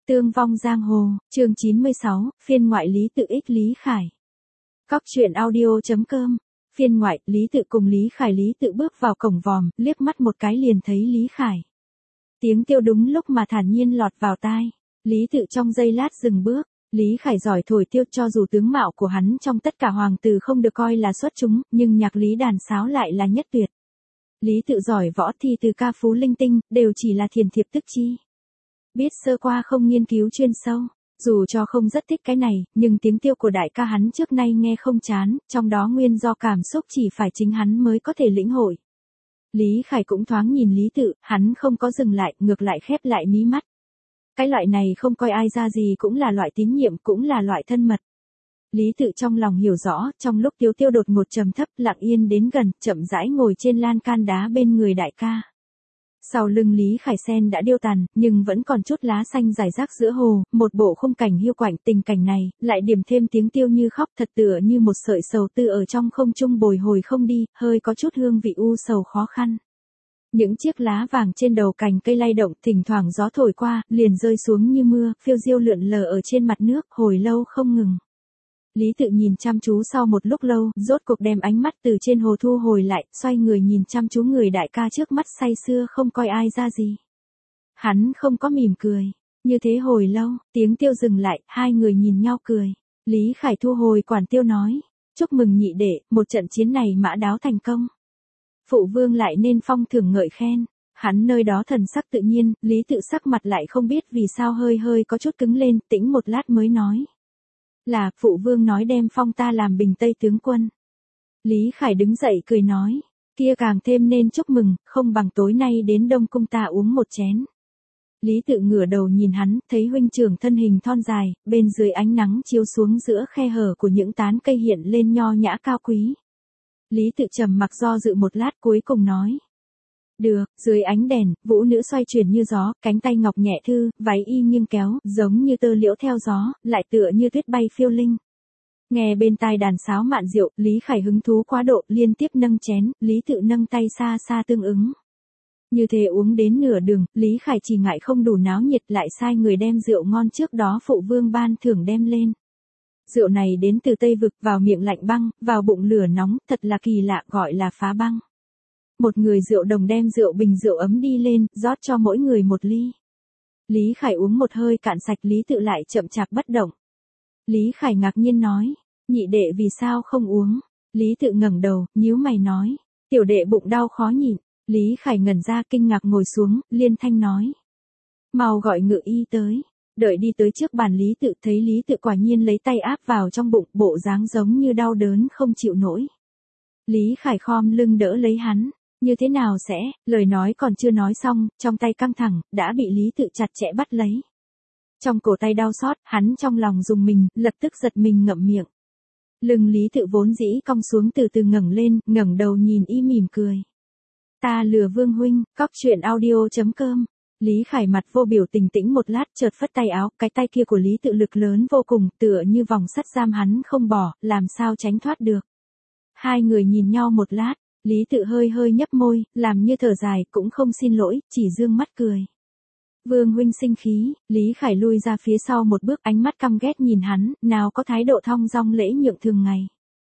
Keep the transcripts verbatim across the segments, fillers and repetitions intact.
Tương vong giang hồ, chương chín mươi sáu, phiên ngoại Lý Tự ích Lý Khải. Cóc truyện audio chấm com, phiên ngoại, Lý Tự cùng Lý Khải. Lý Tự bước vào cổng vòm, liếc mắt một cái liền thấy Lý Khải. Tiếng tiêu đúng lúc mà thản nhiên lọt vào tai. Lý Tự trong giây lát dừng bước. Lý Khải giỏi thổi tiêu, cho dù tướng mạo của hắn trong tất cả hoàng tử không được coi là xuất chúng, nhưng nhạc lý đàn sáo lại là nhất tuyệt. Lý Tự giỏi võ thi từ ca phú linh tinh, đều chỉ là thiền thiệp tức chi. Biết sơ qua không nghiên cứu chuyên sâu, dù cho không rất thích cái này, nhưng tiếng tiêu của đại ca hắn trước nay nghe không chán, trong đó nguyên do cảm xúc chỉ phải chính hắn mới có thể lĩnh hội. Lý Khải cũng thoáng nhìn Lý Tự, hắn không có dừng lại, ngược lại khép lại mí mắt. Cái loại này không coi ai ra gì cũng là loại tín nhiệm, cũng là loại thân mật. Lý Tự trong lòng hiểu rõ, trong lúc tiêu tiêu đột ngột trầm thấp, lặng yên đến gần, chậm rãi ngồi trên lan can đá bên người đại ca. Sau lưng Lý Khải sen đã điêu tàn, nhưng vẫn còn chút lá xanh rải rác giữa hồ, một bộ khung cảnh hiu quạnh. Tình cảnh này, lại điểm thêm tiếng tiêu như khóc, thật tựa như một sợi sầu tư ở trong không trung bồi hồi không đi, hơi có chút hương vị u sầu khó khăn. Những chiếc lá vàng trên đầu cành cây lay động, thỉnh thoảng gió thổi qua, liền rơi xuống như mưa, phiêu diêu lượn lờ ở trên mặt nước, hồi lâu không ngừng. Lý Tự nhìn chăm chú sau một lúc lâu, rốt cuộc đem ánh mắt từ trên hồ thu hồi lại, xoay người nhìn chăm chú người đại ca trước mắt say sưa không coi ai ra gì. Hắn không có mỉm cười. Như thế hồi lâu, tiếng tiêu dừng lại, hai người nhìn nhau cười. Lý Khải thu hồi quản tiêu nói, chúc mừng nhị đệ, một trận chiến này mã đáo thành công. Phụ vương lại nên phong thưởng ngợi khen. Hắn nơi đó thần sắc tự nhiên, Lý Tự sắc mặt lại không biết vì sao hơi hơi có chút cứng lên, tĩnh một lát mới nói. Là, phụ vương nói đem phong ta làm bình Tây tướng quân. Lý Khải đứng dậy cười nói, kia càng thêm nên chúc mừng, không bằng tối nay đến Đông Cung ta uống một chén. Lý Tự ngửa đầu nhìn hắn, thấy huynh trưởng thân hình thon dài, bên dưới ánh nắng chiếu xuống giữa khe hở của những tán cây hiện lên nho nhã cao quý. Lý Tự trầm mặc do dự một lát cuối cùng nói. Được, dưới ánh đèn, vũ nữ xoay chuyển như gió, cánh tay ngọc nhẹ thư, váy y nghiêng kéo, giống như tơ liễu theo gió, lại tựa như tuyết bay phiêu linh. Nghe bên tai đàn sáo mạn rượu, Lý Khải hứng thú quá độ, liên tiếp nâng chén, Lý Tự nâng tay xa xa tương ứng. Như thế uống đến nửa đường, Lý Khải chỉ ngại không đủ náo nhiệt, lại sai người đem rượu ngon trước đó phụ vương ban thưởng đem lên. Rượu này đến từ Tây Vực, vào miệng lạnh băng, vào bụng lửa nóng, thật là kỳ lạ, gọi là phá băng. Một người rượu đồng đem rượu bình rượu ấm đi lên, rót cho mỗi người một ly. Lý Khải uống một hơi cạn sạch, Lý Tự lại chậm chạp bất động. Lý Khải ngạc nhiên nói, nhị đệ vì sao không uống? Lý Tự ngẩng đầu, nhíu mày nói, tiểu đệ bụng đau khó nhịn. Lý Khải ngẩn ra kinh ngạc ngồi xuống, liên thanh nói. Mau gọi ngự y tới. Đợi đi tới trước bàn Lý Tự thấy Lý Tự quả nhiên lấy tay áp vào trong bụng, bộ dáng giống như đau đớn không chịu nổi. Lý Khải khom lưng đỡ lấy hắn. Như thế nào sẽ, lời nói còn chưa nói xong, trong tay căng thẳng, đã bị Lý Tự chặt chẽ bắt lấy. Trong cổ tay đau xót, hắn trong lòng rùng mình, lập tức giật mình ngậm miệng. Lưng Lý Tự vốn dĩ cong xuống từ từ ngẩng lên, ngẩng đầu nhìn y mỉm cười. Ta lừa vương huynh, cóc truyện audio chấm com. Lý Khải mặt vô biểu tình tĩnh một lát, chợt phất tay áo, cái tay kia của Lý Tự lực lớn vô cùng, tựa như vòng sắt giam hắn không bỏ, làm sao tránh thoát được. Hai người nhìn nhau một lát. Lý Tự hơi hơi nhấp môi, làm như thở dài, cũng không xin lỗi, chỉ dương mắt cười. Vương huynh sinh khí, Lý Khải lui ra phía sau một bước, ánh mắt căm ghét nhìn hắn, nào có thái độ thong dong lễ nhượng thường ngày.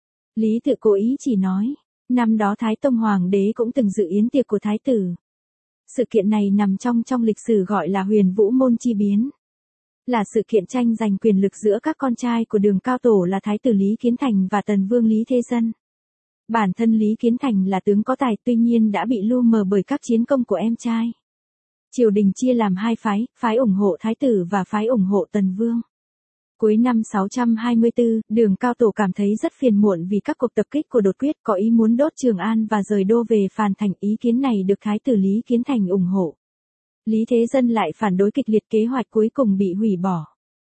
Lý Tự cố ý chỉ nói, năm đó Thái Tông Hoàng đế cũng từng dự yến tiệc của Thái tử. Sự kiện này nằm trong trong lịch sử gọi là Huyền Vũ Môn chi biến. Là sự kiện tranh giành quyền lực giữa các con trai của Đường Cao Tổ là Thái tử Lý Kiến Thành và Tần Vương Lý Thế Dân. Bản thân Lý Kiến Thành là tướng có tài, tuy nhiên đã bị lu mờ bởi các chiến công của em trai. Triều đình chia làm hai phái, phái ủng hộ Thái tử và phái ủng hộ Tần Vương. Cuối năm sáu trăm hai mươi tư, Đường Cao Tổ cảm thấy rất phiền muộn vì các cuộc tập kích của Đột Quyết, có ý muốn đốt Trường An và rời đô về Phàn Thành. Ý kiến này được Thái tử Lý Kiến Thành ủng hộ. Lý Thế Dân lại phản đối kịch liệt, kế hoạch cuối cùng bị hủy bỏ.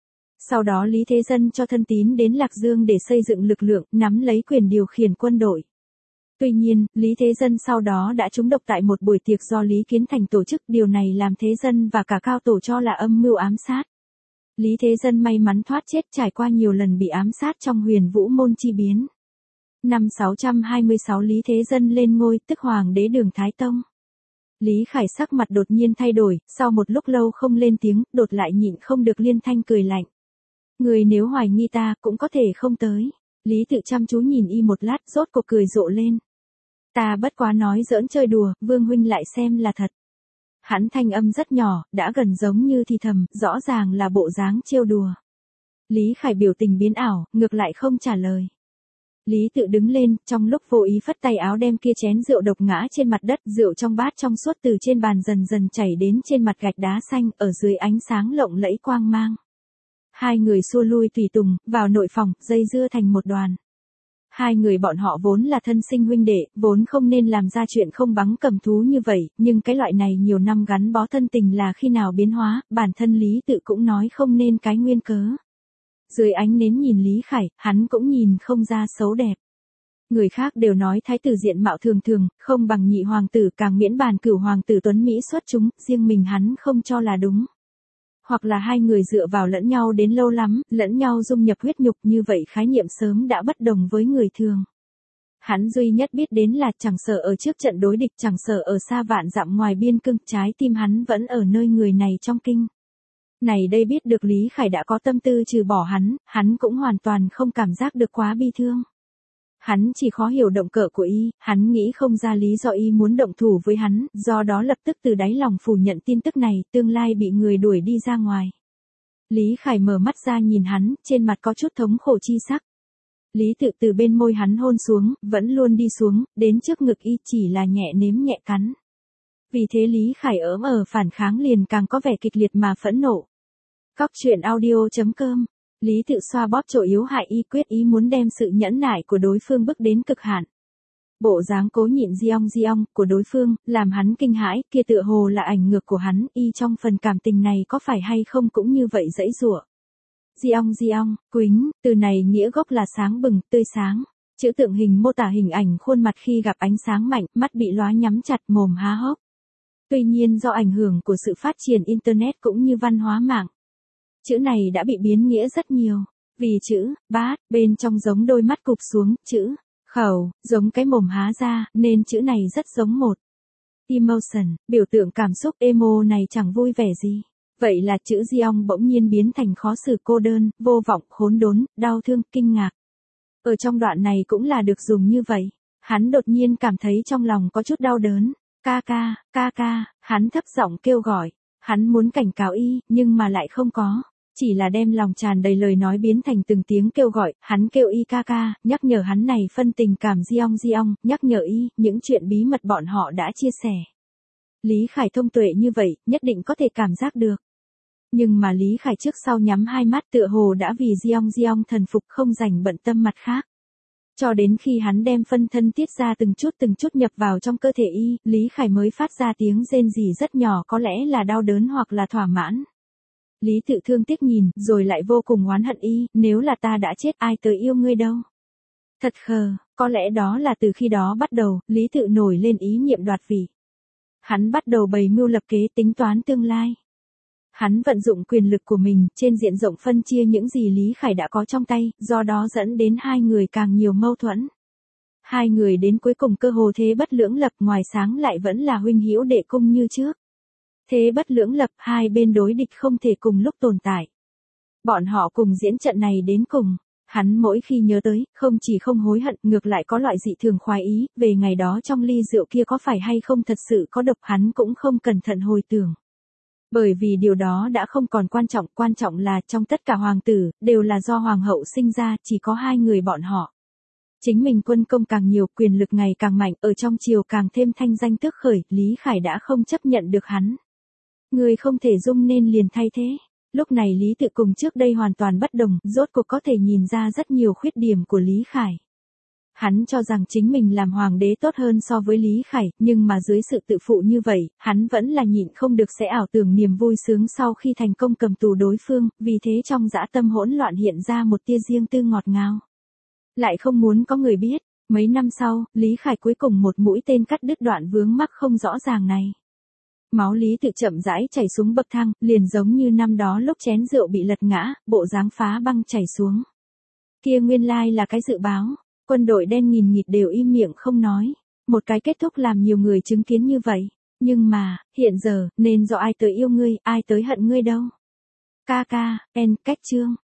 Sau đó Lý Thế Dân cho thân tín đến Lạc Dương để xây dựng lực lượng, nắm lấy quyền điều khiển quân đội. Tuy nhiên, Lý Thế Dân sau đó đã trúng độc tại một buổi tiệc do Lý Kiến Thành tổ chức, điều này làm Thế Dân và cả Cao Tổ cho là âm mưu ám sát. Lý Thế Dân may mắn thoát chết, trải qua nhiều lần bị ám sát trong Huyền Vũ Môn chi biến. Năm sáu trăm hai mươi sáu Lý Thế Dân lên ngôi, tức Hoàng đế Đường Thái Tông. Lý Khải sắc mặt đột nhiên thay đổi, sau một lúc lâu không lên tiếng, đột lại nhịn không được liên thanh cười lạnh. Người nếu hoài nghi ta, cũng có thể không tới. Lý Tự chăm chú nhìn y một lát, rốt cuộc cười rộ lên. Ta bất quá nói giỡn chơi đùa, Vương huynh lại xem là thật. Hắn thanh âm rất nhỏ, đã gần giống như thì thầm, rõ ràng là bộ dáng trêu đùa. Lý Khải biểu tình biến ảo, ngược lại không trả lời. Lý Tự đứng lên, trong lúc vô ý phất tay áo đem kia chén rượu độc ngã trên mặt đất, rượu trong bát trong suốt từ trên bàn dần dần chảy đến trên mặt gạch đá xanh, ở dưới ánh sáng lộng lẫy quang mang. Hai người xua lui tùy tùng, vào nội phòng, dây dưa thành một đoàn. Hai người bọn họ vốn là thân sinh huynh đệ, vốn không nên làm ra chuyện không bắn cầm thú như vậy, nhưng cái loại này nhiều năm gắn bó thân tình là khi nào biến hóa, bản thân Lý Tự cũng nói không nên cái nguyên cớ. Dưới ánh nến nhìn Lý Khải, hắn cũng nhìn không ra xấu đẹp. Người khác đều nói thái tử diện mạo thường thường, không bằng nhị hoàng tử, càng miễn bàn cửu hoàng tử tuấn Mỹ xuất chúng, riêng mình hắn không cho là đúng. Hoặc là hai người dựa vào lẫn nhau đến lâu lắm, lẫn nhau dung nhập huyết nhục, như vậy khái niệm sớm đã bất đồng với người thường. Hắn duy nhất biết đến là chẳng sợ ở trước trận đối địch, chẳng sợ ở xa vạn dặm ngoài biên cương, trái tim hắn vẫn ở nơi người này trong kinh. Này đây biết được Lý Khải đã có tâm tư trừ bỏ hắn, hắn cũng hoàn toàn không cảm giác được quá bi thương. Hắn chỉ khó hiểu động cơ của y, hắn nghĩ không ra lý do y muốn động thủ với hắn, do đó lập tức từ đáy lòng phủ nhận tin tức này, tương lai bị người đuổi đi ra ngoài. Lý Khải mở mắt ra nhìn hắn, trên mặt có chút thống khổ chi sắc. Lý Tự từ bên môi hắn hôn xuống, vẫn luôn đi xuống, đến trước ngực y chỉ là nhẹ nếm nhẹ cắn. Vì thế Lý Khải ớm ở phản kháng liền càng có vẻ kịch liệt mà phẫn nộ. Cóc truyện audio chấm com. Lý Tự xoa bóp chỗ yếu hại y, quyết ý muốn đem sự nhẫn nại của đối phương bước đến cực hạn. Bộ dáng cố nhịn giong giong của đối phương, làm hắn kinh hãi, kia tựa hồ là ảnh ngược của hắn, y trong phần cảm tình này có phải hay không cũng như vậy dãy giụa. Giong giong, quính, từ này nghĩa gốc là sáng bừng, tươi sáng. Chữ tượng hình mô tả hình ảnh khuôn mặt khi gặp ánh sáng mạnh, mắt bị lóa nhắm chặt, mồm há hốc. Tuy nhiên do ảnh hưởng của sự phát triển Internet cũng như văn hóa mạng, chữ này đã bị biến nghĩa rất nhiều. Vì chữ bát bên trong giống đôi mắt cụp xuống, chữ khẩu giống cái mồm há ra, nên chữ này rất giống một emotion, biểu tượng cảm xúc. Emo này chẳng vui vẻ gì. Vậy là chữ giong bỗng nhiên biến thành khó xử, cô đơn, vô vọng, khốn đốn, đau thương, kinh ngạc. Ở trong đoạn này cũng là được dùng như vậy. Hắn đột nhiên cảm thấy trong lòng có chút đau đớn. Ca ca, ca ca, hắn thấp giọng kêu gọi. Hắn muốn cảnh cáo y, nhưng mà lại không có. Chỉ là đem lòng tràn đầy lời nói biến thành từng tiếng kêu gọi, hắn kêu y ca ca, nhắc nhở hắn này phân tình cảm giong giong, nhắc nhở y, những chuyện bí mật bọn họ đã chia sẻ. Lý Khải thông tuệ như vậy, nhất định có thể cảm giác được. Nhưng mà Lý Khải trước sau nhắm hai mắt tựa hồ đã vì giong giong thần phục, không dành bận tâm mặt khác. Cho đến khi hắn đem phân thân tiết ra từng chút từng chút nhập vào trong cơ thể y, Lý Khải mới phát ra tiếng rên rỉ rất nhỏ, có lẽ là đau đớn hoặc là thỏa mãn. Lý Tự thương tiếc nhìn, rồi lại vô cùng oán hận y, nếu là ta đã chết ai tới yêu ngươi đâu. Thật khờ, có lẽ đó là từ khi đó bắt đầu, Lý Tự nổi lên ý niệm đoạt vị. Hắn bắt đầu bày mưu lập kế tính toán tương lai. Hắn vận dụng quyền lực của mình, trên diện rộng phân chia những gì Lý Khải đã có trong tay, do đó dẫn đến hai người càng nhiều mâu thuẫn. Hai người đến cuối cùng cơ hồ thế bất lưỡng lập, ngoài sáng lại vẫn là huynh hữu đệ cung như trước. Thế bất lưỡng lập, hai bên đối địch không thể cùng lúc tồn tại. Bọn họ cùng diễn trận này đến cùng. Hắn mỗi khi nhớ tới, không chỉ không hối hận, ngược lại có loại dị thường khoái ý, về ngày đó trong ly rượu kia có phải hay không thật sự có độc, hắn cũng không cẩn thận hồi tưởng. Bởi vì điều đó đã không còn quan trọng, quan trọng là trong tất cả hoàng tử, đều là do hoàng hậu sinh ra, chỉ có hai người bọn họ. Chính mình quân công càng nhiều, quyền lực ngày càng mạnh, ở trong triều càng thêm thanh danh tước khởi, Lý Khải đã không chấp nhận được hắn. Người không thể dung nên liền thay thế. Lúc này Lý Tự cùng trước đây hoàn toàn bất đồng, rốt cuộc có thể nhìn ra rất nhiều khuyết điểm của Lý Khải. Hắn cho rằng chính mình làm hoàng đế tốt hơn so với Lý Khải, nhưng mà dưới sự tự phụ như vậy, hắn vẫn là nhịn không được sẽ ảo tưởng niềm vui sướng sau khi thành công cầm tù đối phương, vì thế trong dã tâm hỗn loạn hiện ra một tia riêng tư ngọt ngào. Lại không muốn có người biết, mấy năm sau, Lý Khải cuối cùng một mũi tên cắt đứt đoạn vướng mắc không rõ ràng này. Máu Lý Tự chậm rãi chảy xuống bậc thang, liền giống như năm đó lúc chén rượu bị lật ngã, bộ dáng phá băng chảy xuống. Kia nguyên lai là cái dự báo, quân đội đen nghìn nghịt đều im miệng không nói. Một cái kết thúc làm nhiều người chứng kiến như vậy. Nhưng mà, hiện giờ, nên do ai tới yêu ngươi, ai tới hận ngươi đâu. Ca ca, en, cách chương.